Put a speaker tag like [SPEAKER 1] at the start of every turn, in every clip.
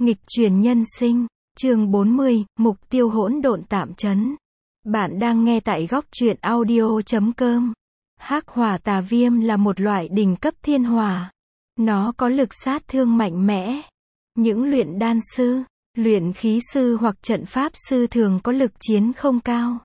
[SPEAKER 1] Nghịch chuyển nhân sinh, chương 40, mục tiêu hỗn độn tạm trấn. Bạn đang nghe tại góc truyện audio.com. Hắc hỏa tà viêm là một loại đỉnh cấp thiên hỏa. Nó có lực sát thương mạnh mẽ. Những luyện đan sư, luyện khí sư hoặc trận pháp sư thường có lực chiến không cao.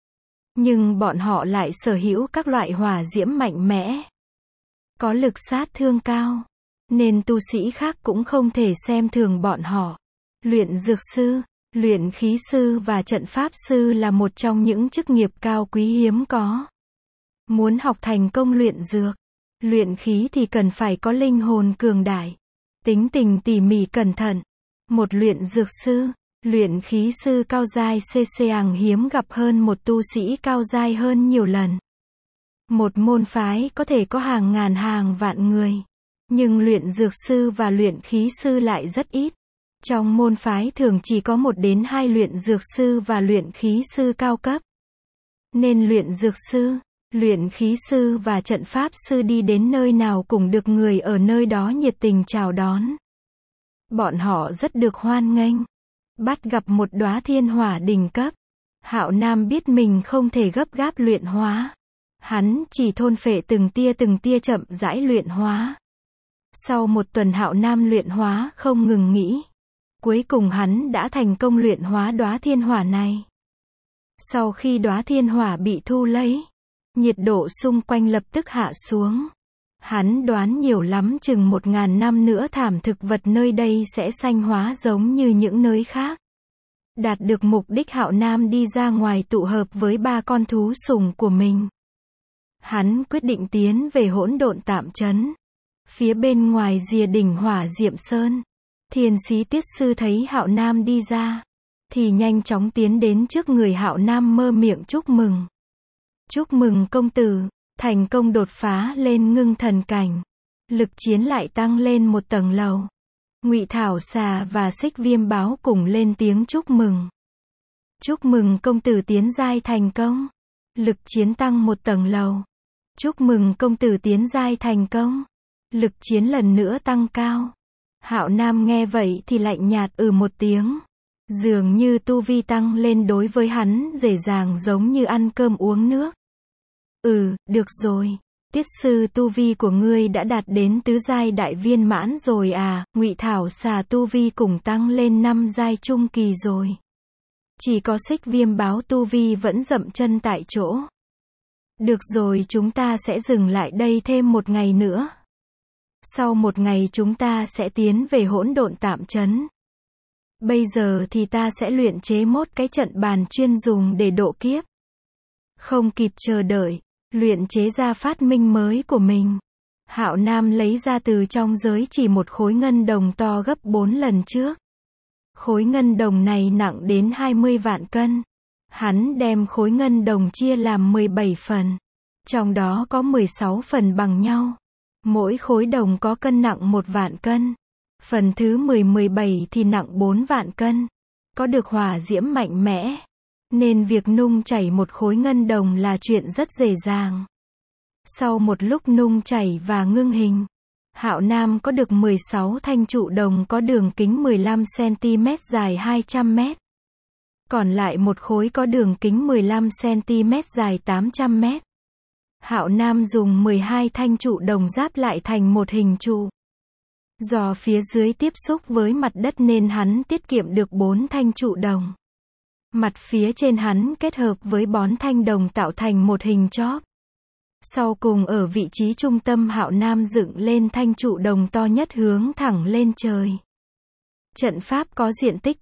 [SPEAKER 1] Nhưng bọn họ lại sở hữu các loại hỏa diễm mạnh mẽ, có lực sát thương cao, nên tu sĩ khác cũng không thể xem thường bọn họ. Luyện dược sư, luyện khí sư và trận pháp sư là một trong những chức nghiệp cao quý hiếm có. Muốn học thành công luyện dược, luyện khí thì cần phải có linh hồn cường đại, tính tình tỉ mỉ cẩn thận. Một luyện dược sư, luyện khí sư cao giai CC hiếm gặp hơn một tu sĩ cao giai hơn nhiều lần. Một môn phái có thể có hàng ngàn hàng vạn người, nhưng luyện dược sư và luyện khí sư lại rất ít. Trong môn phái thường chỉ có 1 đến 2 luyện dược sư và luyện khí sư cao cấp. Nên luyện dược sư, luyện khí sư và trận pháp sư đi đến nơi nào cũng được người ở nơi đó nhiệt tình chào đón. Bọn họ rất được hoan nghênh. Bắt gặp một đóa thiên hỏa đỉnh cấp, Hạo Nam biết mình không thể gấp gáp luyện hóa. Hắn chỉ thôn phệ từng tia chậm rãi luyện hóa. Sau 1 tuần Hạo Nam luyện hóa không ngừng nghỉ. Cuối cùng hắn đã thành công luyện hóa đóa thiên hỏa này. Sau khi đóa thiên hỏa bị thu lấy, nhiệt độ xung quanh lập tức hạ xuống. Hắn đoán nhiều lắm chừng 1000 năm nữa thảm thực vật nơi đây sẽ xanh hóa giống như những nơi khác. Đạt được mục đích, Hạo Nam đi ra ngoài tụ hợp với 3 con thú sùng của mình. Hắn quyết định tiến về hỗn độn tạm trấn. Phía bên ngoài rìa đỉnh Hỏa Diệm Sơn, Thiên Sĩ Tiết Sư thấy Hạo Nam đi ra, thì nhanh chóng tiến đến trước người Hạo Nam mơ miệng chúc mừng. Chúc mừng công tử, thành công đột phá lên ngưng thần cảnh. Lực chiến lại tăng lên 1 tầng lầu. Ngụy Thảo Xà và Xích Viêm Báo cùng lên tiếng chúc mừng. Chúc mừng công tử tiến giai thành công. Lực chiến tăng 1 tầng lầu. Chúc mừng công tử tiến giai thành công. Lực chiến lần nữa tăng cao. Hạo Nam nghe vậy thì lạnh nhạt một tiếng. Dường như tu vi tăng lên đối với hắn dễ dàng giống như ăn cơm uống nước. Được rồi. Tiết sư, tu vi của ngươi đã đạt đến tứ giai đại viên mãn rồi à? Ngụy Thảo Xà tu vi cùng tăng lên 5 giai trung kỳ rồi. Chỉ có Xích Viêm Báo tu vi vẫn dậm chân tại chỗ. Được rồi, chúng ta sẽ dừng lại đây thêm 1 ngày nữa. Sau 1 ngày chúng ta sẽ tiến về hỗn độn tạm trấn. Bây giờ thì ta sẽ luyện chế 1 cái trận bàn chuyên dùng để độ kiếp. Không kịp chờ đợi, luyện chế ra phát minh mới của mình. Hạo Nam lấy ra từ trong giới chỉ một khối ngân đồng to gấp 4 lần trước. Khối ngân đồng này nặng đến 20 vạn cân. Hắn đem khối ngân đồng chia làm 17 phần. Trong đó có 16 phần bằng nhau. Mỗi khối đồng có cân nặng 1 vạn cân. Phần thứ 17 thì nặng 4 vạn cân. Có được hỏa diễm mạnh mẽ, nên việc nung chảy một khối ngân đồng là chuyện rất dễ dàng. Sau một lúc nung chảy và ngưng hình, Hạo Nam có được 16 thanh trụ đồng có đường kính 15 cm dài 200 m. Còn lại một khối có đường kính 15 cm dài 800 m. Hạo Nam dùng 12 thanh trụ đồng giáp lại thành một hình trụ. Do phía dưới tiếp xúc với mặt đất nên hắn tiết kiệm được 4 thanh trụ đồng. Mặt phía trên hắn kết hợp với bón thanh đồng tạo thành một hình chóp. Sau cùng ở vị trí trung tâm, Hạo Nam dựng lên thanh trụ đồng to nhất hướng thẳng lên trời. Trận pháp có diện tích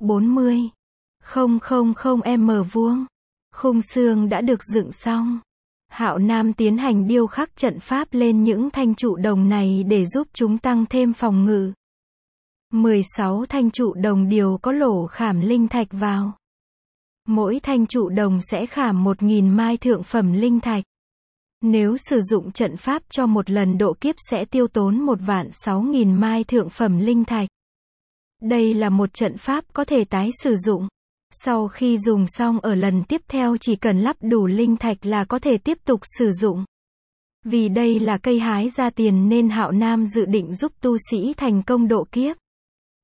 [SPEAKER 1] 40,000 m vuông. Khung xương đã được dựng xong. Hạo Nam tiến hành điêu khắc trận pháp lên những thanh trụ đồng này để giúp chúng tăng thêm phòng ngự. 16 thanh trụ đồng đều có lỗ khảm linh thạch vào. Mỗi thanh trụ đồng sẽ khảm 1000 mai thượng phẩm linh thạch. Nếu sử dụng trận pháp cho 1 lần độ kiếp sẽ tiêu tốn 16000 mai thượng phẩm linh thạch. Đây là một trận pháp có thể tái sử dụng. Sau khi dùng xong ở lần tiếp theo chỉ cần lắp đủ linh thạch là có thể tiếp tục sử dụng. Vì đây là cây hái ra tiền nên Hạo Nam dự định giúp tu sĩ thành công độ kiếp.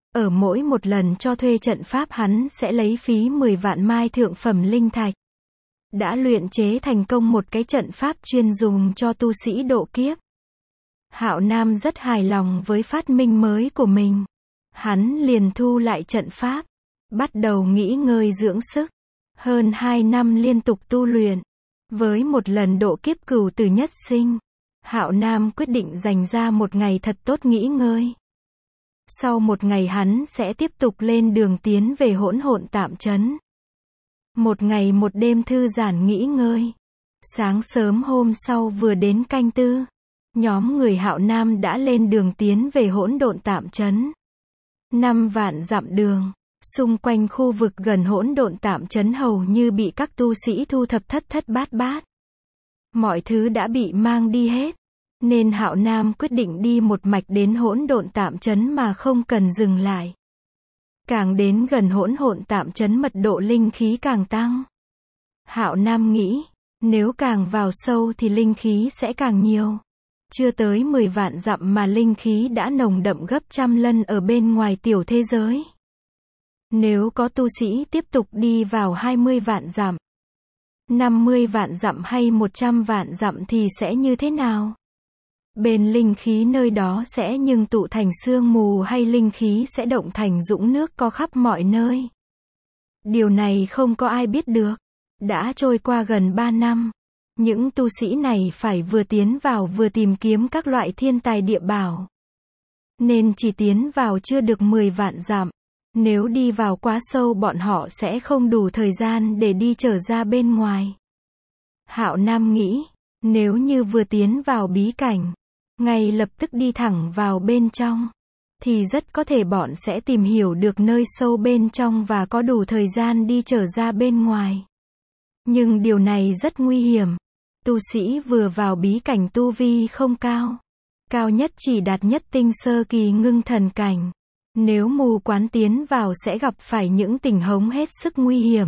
[SPEAKER 1] Ở mỗi một lần cho thuê trận pháp hắn sẽ lấy phí 10 vạn mai thượng phẩm linh thạch. Đã luyện chế thành công một cái trận pháp chuyên dùng cho tu sĩ độ kiếp. Hạo Nam rất hài lòng với phát minh mới của mình. Hắn liền thu lại trận pháp, bắt đầu nghỉ ngơi dưỡng sức. Hơn 2 năm liên tục tu luyện, với một lần độ kiếp cửu tử nhất sinh, Hạo Nam quyết định dành ra một ngày thật tốt nghỉ ngơi. Sau một ngày hắn sẽ tiếp tục lên đường tiến về hỗn hộn tạm trấn. Một ngày một đêm thư giãn nghỉ ngơi. Sáng sớm hôm sau vừa đến canh tư, nhóm người Hạo Nam đã lên đường tiến về hỗn độn tạm trấn. 5 vạn dặm đường, xung quanh khu vực gần hỗn độn tạm trấn hầu như bị các tu sĩ thu thập thất thất bát bát. Mọi thứ đã bị mang đi hết, nên Hạo Nam quyết định đi một mạch đến hỗn độn tạm trấn mà không cần dừng lại. Càng đến gần hỗn hộn tạm trấn mật độ linh khí càng tăng. Hạo Nam nghĩ, nếu càng vào sâu thì linh khí sẽ càng nhiều. Chưa tới 10 vạn dặm mà linh khí đã nồng đậm gấp trăm lần ở bên ngoài tiểu thế giới. Nếu có tu sĩ tiếp tục đi vào 20 vạn dặm, 50 vạn dặm hay 100 vạn dặm thì sẽ như thế nào? Bên linh khí nơi đó sẽ ngưng tụ thành sương mù hay linh khí sẽ động thành dũng nước có khắp mọi nơi? Điều này không có ai biết được. Đã trôi qua gần 3 năm. Những tu sĩ này phải vừa tiến vào vừa tìm kiếm các loại thiên tài địa bảo. Nên chỉ tiến vào chưa được 10 vạn dặm. Nếu đi vào quá sâu bọn họ sẽ không đủ thời gian để đi trở ra bên ngoài. Hạo Nam nghĩ, nếu như vừa tiến vào bí cảnh, ngay lập tức đi thẳng vào bên trong, thì rất có thể bọn sẽ tìm hiểu được nơi sâu bên trong và có đủ thời gian đi trở ra bên ngoài. Nhưng điều này rất nguy hiểm. Tu sĩ vừa vào bí cảnh tu vi không cao. Cao nhất chỉ đạt nhất tinh sơ kỳ ngưng thần cảnh. Nếu mù quáng tiến vào sẽ gặp phải những tình huống hết sức nguy hiểm.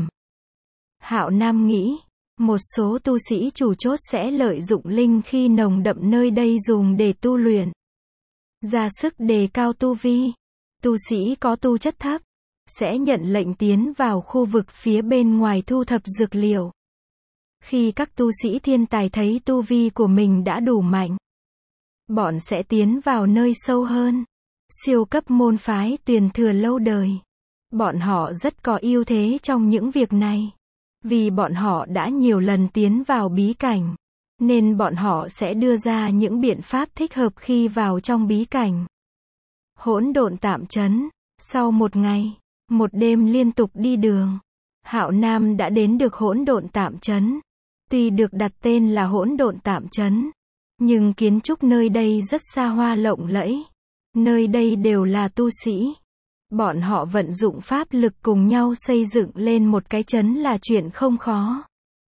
[SPEAKER 1] Hạo Nam nghĩ, một số tu sĩ chủ chốt sẽ lợi dụng linh khí nồng đậm nơi đây dùng để tu luyện, ra sức đề cao tu vi. Tu sĩ có tu chất thấp sẽ nhận lệnh tiến vào khu vực phía bên ngoài thu thập dược liệu. Khi các tu sĩ thiên tài thấy tu vi của mình đã đủ mạnh, bọn sẽ tiến vào nơi sâu hơn. Siêu cấp môn phái truyền thừa lâu đời. Bọn họ rất có ưu thế trong những việc này. Vì bọn họ đã nhiều lần tiến vào bí cảnh, nên bọn họ sẽ đưa ra những biện pháp thích hợp khi vào trong bí cảnh. Hỗn độn tạm trấn. Sau một ngày, một đêm liên tục đi đường, Hạo Nam đã đến được hỗn độn tạm trấn. Tuy được đặt tên là hỗn độn tạm trấn, nhưng kiến trúc nơi đây rất xa hoa lộng lẫy. Nơi đây đều là tu sĩ. Bọn họ vận dụng pháp lực cùng nhau xây dựng lên một cái trấn là chuyện không khó.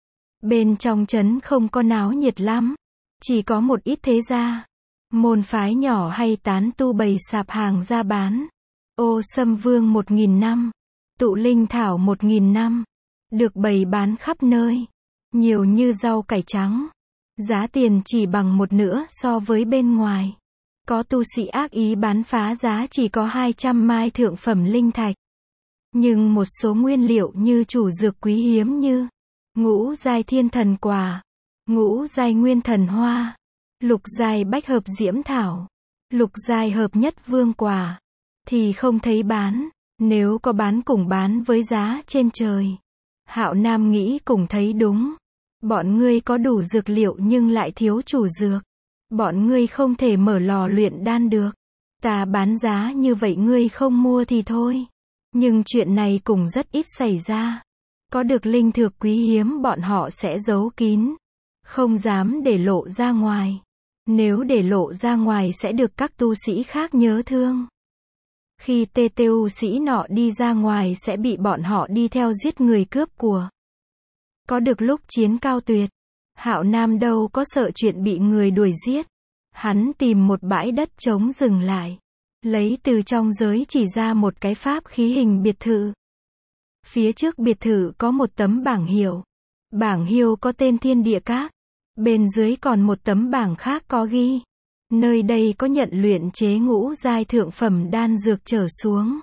[SPEAKER 1] Bên trong trấn không có náo nhiệt lắm, chỉ có một ít thế gia, môn phái nhỏ hay tán tu bày sạp hàng ra bán. Ô Sâm Vương 1000 năm, tụ linh thảo 1000 năm, được bày bán khắp nơi, nhiều như rau cải trắng. Giá tiền chỉ bằng một nửa so với bên ngoài. Có tu sĩ ác ý bán phá giá chỉ có 200 mai thượng phẩm linh thạch. Nhưng một số nguyên liệu như chủ dược quý hiếm như ngũ giai thiên thần quả, ngũ giai nguyên thần hoa, lục giai bách hợp diễm thảo, lục giai hợp nhất vương quả, thì không thấy bán. Nếu có bán cùng bán với giá trên trời. Hạo Nam nghĩ cùng thấy đúng. Bọn ngươi có đủ dược liệu nhưng lại thiếu chủ dược. Bọn ngươi không thể mở lò luyện đan được. Ta bán giá như vậy ngươi không mua thì thôi. Nhưng chuyện này cũng rất ít xảy ra. Có được linh thược quý hiếm bọn họ sẽ giấu kín. Không dám để lộ ra ngoài. Nếu để lộ ra ngoài sẽ được các tu sĩ khác nhớ thương. Khi TTU sĩ nọ đi ra ngoài sẽ bị bọn họ đi theo giết người cướp của. Có được lúc chiến cao tuyệt. Hạo Nam đâu có sợ chuyện bị người đuổi giết. Hắn tìm một bãi đất trống dừng lại. Lấy từ trong giới chỉ ra một cái pháp khí hình biệt thự. Phía trước biệt thự có một tấm bảng hiệu. Bảng hiệu có tên Thiên Địa Các. Bên dưới còn một tấm bảng khác có ghi Nơi đây có nhận luyện chế ngũ giai thượng phẩm đan dược trở xuống.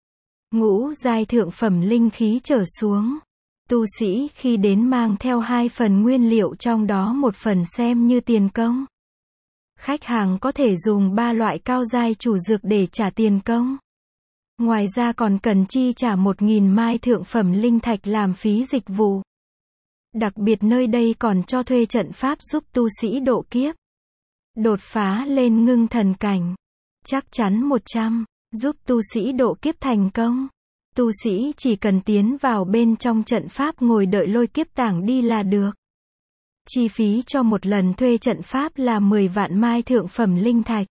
[SPEAKER 1] Ngũ giai thượng phẩm linh khí trở xuống. Tu sĩ khi đến mang theo 2 phần nguyên liệu, trong đó 1 phần xem như tiền công. Khách hàng có thể dùng 3 loại cao giai chủ dược để trả tiền công. Ngoài ra còn cần chi trả 1.000 mai thượng phẩm linh thạch làm phí dịch vụ. Đặc biệt nơi đây còn cho thuê trận pháp giúp tu sĩ độ kiếp, đột phá lên ngưng thần cảnh. Chắc chắn 100, giúp tu sĩ độ kiếp thành công. Tu sĩ chỉ cần tiến vào bên trong trận pháp ngồi đợi lôi kiếp tảng đi là được. Chi phí cho một lần thuê trận pháp là 10 vạn mai thượng phẩm linh thạch.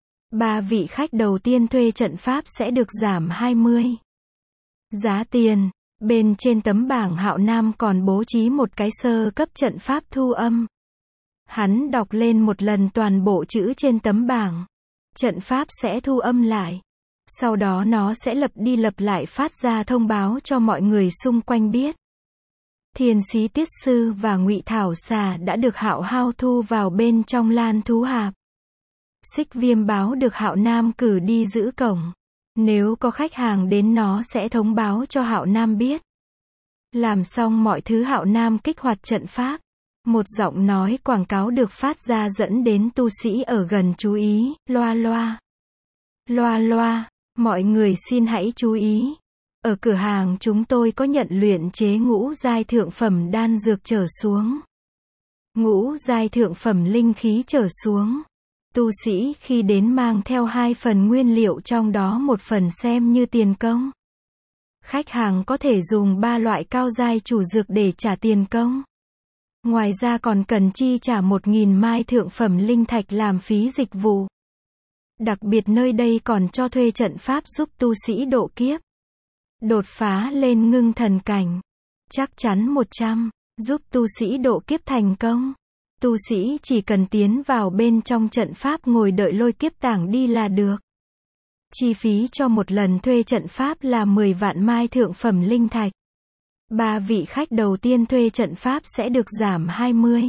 [SPEAKER 1] 3 vị khách đầu tiên thuê trận pháp sẽ được giảm 20. Giá tiền. Bên trên tấm bảng Hạo Nam còn bố trí một cái sơ cấp trận pháp thu âm. Hắn đọc lên một lần toàn bộ chữ trên tấm bảng. Trận pháp sẽ thu âm lại. Sau đó nó sẽ lặp đi lặp lại phát ra thông báo cho mọi người xung quanh biết. Thiên Sĩ Tiết Sư và Ngụy Thảo Xà đã được Hạo Hao thu vào bên trong Lan Thú Hạp. Xích Viêm báo được Hạo Nam cử đi giữ cổng. Nếu có khách hàng đến nó sẽ thông báo cho Hạo Nam biết. Làm xong mọi thứ Hạo Nam kích hoạt trận pháp. Một giọng nói quảng cáo được phát ra dẫn đến tu sĩ ở gần chú ý, loa loa. Loa loa, mọi người xin hãy chú ý. Ở cửa hàng chúng tôi có nhận luyện chế ngũ giai thượng phẩm đan dược trở xuống. Ngũ giai thượng phẩm linh khí trở xuống. Tu sĩ khi đến mang theo 2 phần nguyên liệu, trong đó 1 phần xem như tiền công. Khách hàng có thể dùng 3 loại cao giai chủ dược để trả tiền công. Ngoài ra còn cần chi trả 1.000 mai thượng phẩm linh thạch làm phí dịch vụ. Đặc biệt nơi đây còn cho thuê trận pháp giúp tu sĩ độ kiếp, đột phá lên ngưng thần cảnh. Chắc chắn 100, giúp tu sĩ độ kiếp thành công. Tu sĩ chỉ cần tiến vào bên trong trận pháp ngồi đợi lôi kiếp tảng đi là được. Chi phí cho một lần thuê trận pháp là 10 vạn mai thượng phẩm linh thạch. 3 vị khách đầu tiên thuê trận pháp sẽ được giảm 20.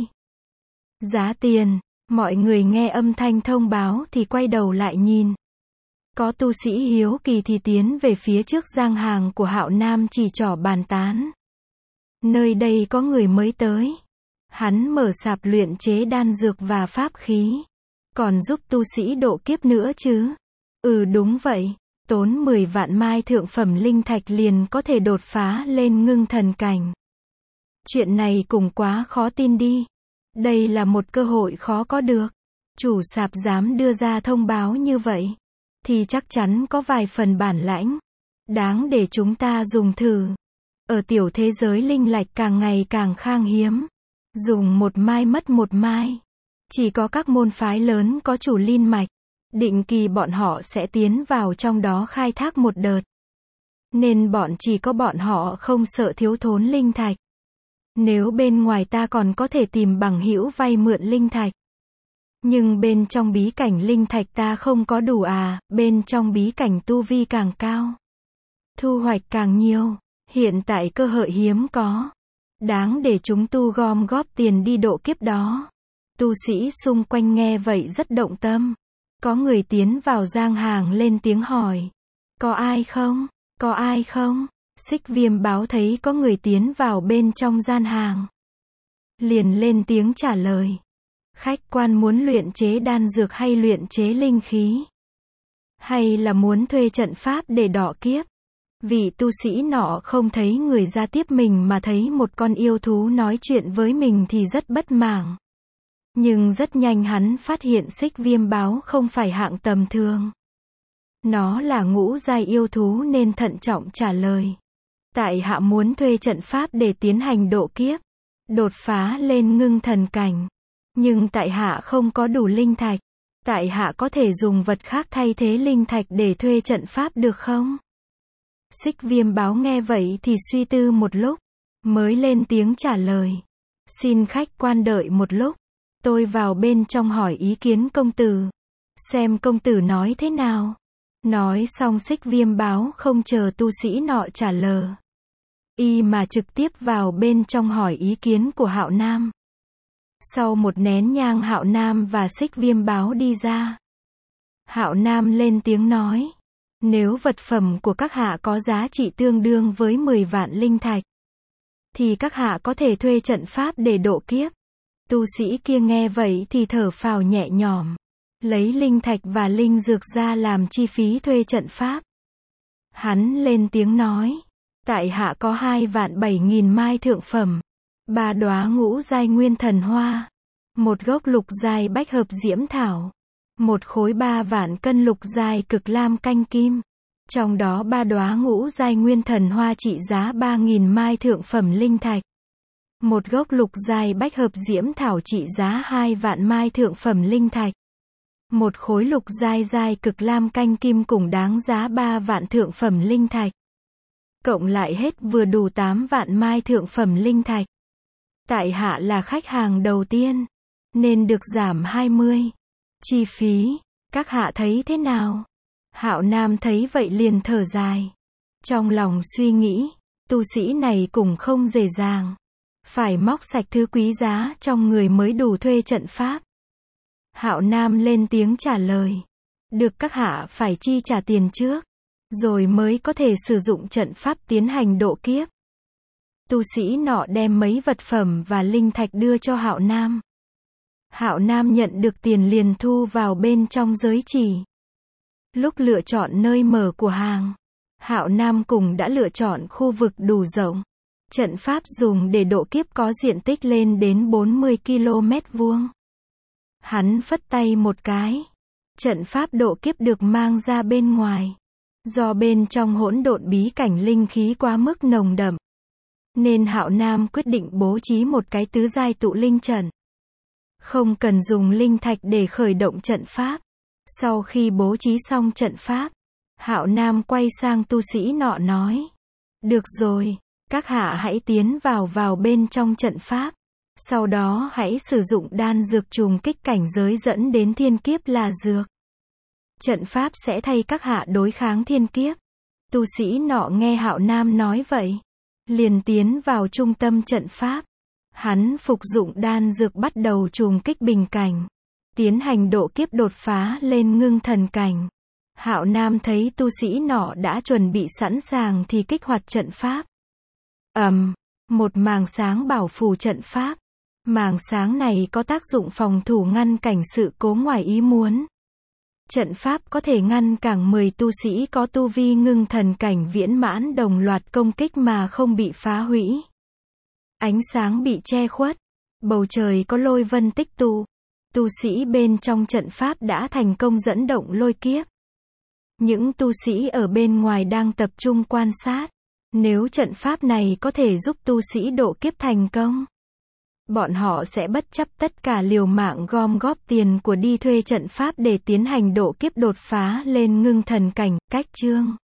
[SPEAKER 1] Giá tiền. Mọi người nghe âm thanh thông báo thì quay đầu lại nhìn. Có tu sĩ hiếu kỳ thì tiến về phía trước gian hàng của Hạo Nam chỉ trỏ bàn tán. Nơi đây có người mới tới. Hắn mở sạp luyện chế đan dược và pháp khí. Còn giúp tu sĩ độ kiếp nữa chứ? Đúng vậy. Tốn 10 vạn mai thượng phẩm linh thạch liền có thể đột phá lên ngưng thần cảnh. Chuyện này cũng quá khó tin đi. Đây là một cơ hội khó có được. Chủ sạp dám đưa ra thông báo như vậy thì chắc chắn có vài phần bản lãnh. Đáng để chúng ta dùng thử. Ở tiểu thế giới linh lạch càng ngày càng khan hiếm. Dùng 1 mai mất 1 mai. Chỉ có các môn phái lớn có chủ linh mạch. Định kỳ bọn họ sẽ tiến vào trong đó khai thác một đợt. Nên chỉ có bọn họ không sợ thiếu thốn linh thạch. Nếu bên ngoài ta còn có thể tìm bằng hữu vay mượn linh thạch. Nhưng bên trong bí cảnh linh thạch ta không có đủ bên trong bí cảnh tu vi càng cao. Thu hoạch càng nhiều. Hiện tại cơ hội hiếm có. Đáng để chúng tu gom góp tiền đi độ kiếp đó. Tu sĩ xung quanh nghe vậy rất động tâm. Có người tiến vào gian hàng lên tiếng hỏi. Có ai không? Có ai không? Xích Viêm báo thấy có người tiến vào bên trong gian hàng. Liền lên tiếng trả lời. Khách quan muốn luyện chế đan dược hay luyện chế linh khí? Hay là muốn thuê trận pháp để đọ kiếp? Vị tu sĩ nọ không thấy người ra tiếp mình mà thấy một con yêu thú nói chuyện với mình thì rất bất mãn. Nhưng rất nhanh hắn phát hiện Xích Viêm báo không phải hạng tầm thường. Nó là ngũ giai yêu thú nên thận trọng trả lời. Tại hạ muốn thuê trận pháp để tiến hành độ kiếp, đột phá lên ngưng thần cảnh. Nhưng tại hạ không có đủ linh thạch. Tại hạ có thể dùng vật khác thay thế linh thạch để thuê trận pháp được không? Xích Viêm báo nghe vậy thì suy tư một lúc, mới lên tiếng trả lời. Xin khách quan đợi một lúc. Tôi vào bên trong hỏi ý kiến công tử. Xem công tử nói thế nào. Nói xong Xích Viêm báo không chờ tu sĩ nọ trả lời. Y mà trực tiếp vào bên trong hỏi ý kiến của Hạo Nam. Sau một nén nhang Hạo Nam và Xích Viêm báo đi ra. Hạo Nam lên tiếng nói. Nếu vật phẩm của các hạ có giá trị tương đương với 10 vạn linh thạch, thì các hạ có thể thuê trận pháp để độ kiếp. Tu sĩ kia nghe vậy thì thở phào nhẹ nhõm. Lấy linh thạch và linh dược ra làm chi phí thuê trận pháp. Hắn lên tiếng nói. Tại hạ có 2.007.000 mai thượng phẩm, 3 đóa ngũ giai nguyên thần hoa, 1 gốc lục giai bách hợp diễm thảo, 1 khối 3 vạn cân lục giai cực lam canh kim. Trong đó 3 đóa ngũ giai nguyên thần hoa trị giá 3.000 mai thượng phẩm linh thạch. 1 gốc lục giai bách hợp diễm thảo trị giá 2 vạn mai thượng phẩm linh thạch. 1 khối lục giai cực lam canh kim cùng đáng giá 3 vạn thượng phẩm linh thạch. Cộng lại hết vừa đủ 8 vạn mai thượng phẩm linh thạch. Tại hạ là khách hàng đầu tiên, nên được giảm 20 chi phí, các hạ thấy thế nào? Hạo Nam thấy vậy liền thở dài. Trong lòng suy nghĩ, tu sĩ này cũng không dễ dàng. Phải móc sạch thứ quý giá trong người mới đủ thuê trận pháp. Hạo Nam lên tiếng trả lời. Được, các hạ phải chi trả tiền trước, rồi mới có thể sử dụng trận pháp tiến hành độ kiếp. Tu sĩ nọ đem mấy vật phẩm và linh thạch đưa cho Hạo Nam. Hạo Nam nhận được tiền liền thu vào bên trong giới chỉ. Lúc lựa chọn nơi mở của hàng, Hạo Nam cũng đã lựa chọn khu vực đủ rộng. Trận pháp dùng để độ kiếp có diện tích lên đến 40 km vuông. Hắn phất tay một cái. Trận pháp độ kiếp được mang ra bên ngoài. Do bên trong hỗn độn bí cảnh linh khí quá mức nồng đậm, nên Hạo Nam quyết định bố trí một cái tứ giai tụ linh trận. Không cần dùng linh thạch để khởi động trận pháp. Sau khi bố trí xong trận pháp, Hạo Nam quay sang tu sĩ nọ nói. Được rồi, các hạ hãy tiến vào bên trong trận pháp. Sau đó hãy sử dụng đan dược trùng kích cảnh giới dẫn đến thiên kiếp là dược. Trận pháp sẽ thay các hạ đối kháng thiên kiếp. Tu sĩ nọ nghe Hạo Nam nói vậy, liền tiến vào trung tâm trận pháp. Hắn phục dụng đan dược bắt đầu trùng kích bình cảnh, tiến hành độ kiếp đột phá lên ngưng thần cảnh. Hạo Nam thấy tu sĩ nọ đã chuẩn bị sẵn sàng thì kích hoạt trận pháp. Một màng sáng bảo phủ trận pháp. Màng sáng này có tác dụng phòng thủ ngăn cảnh sự cố ngoài ý muốn. Trận pháp có thể ngăn cản 10 tu sĩ có tu vi ngưng thần cảnh viễn mãn đồng loạt công kích mà không bị phá hủy. Ánh sáng bị che khuất, bầu trời có lôi vân tích tụ. Tu sĩ bên trong trận pháp đã thành công dẫn động lôi kiếp. Những tu sĩ ở bên ngoài đang tập trung quan sát. Nếu trận pháp này có thể giúp tu sĩ độ kiếp thành công, bọn họ sẽ bất chấp tất cả liều mạng gom góp tiền của đi thuê trận pháp để tiến hành độ kiếp đột phá lên ngưng thần cảnh. Cách chương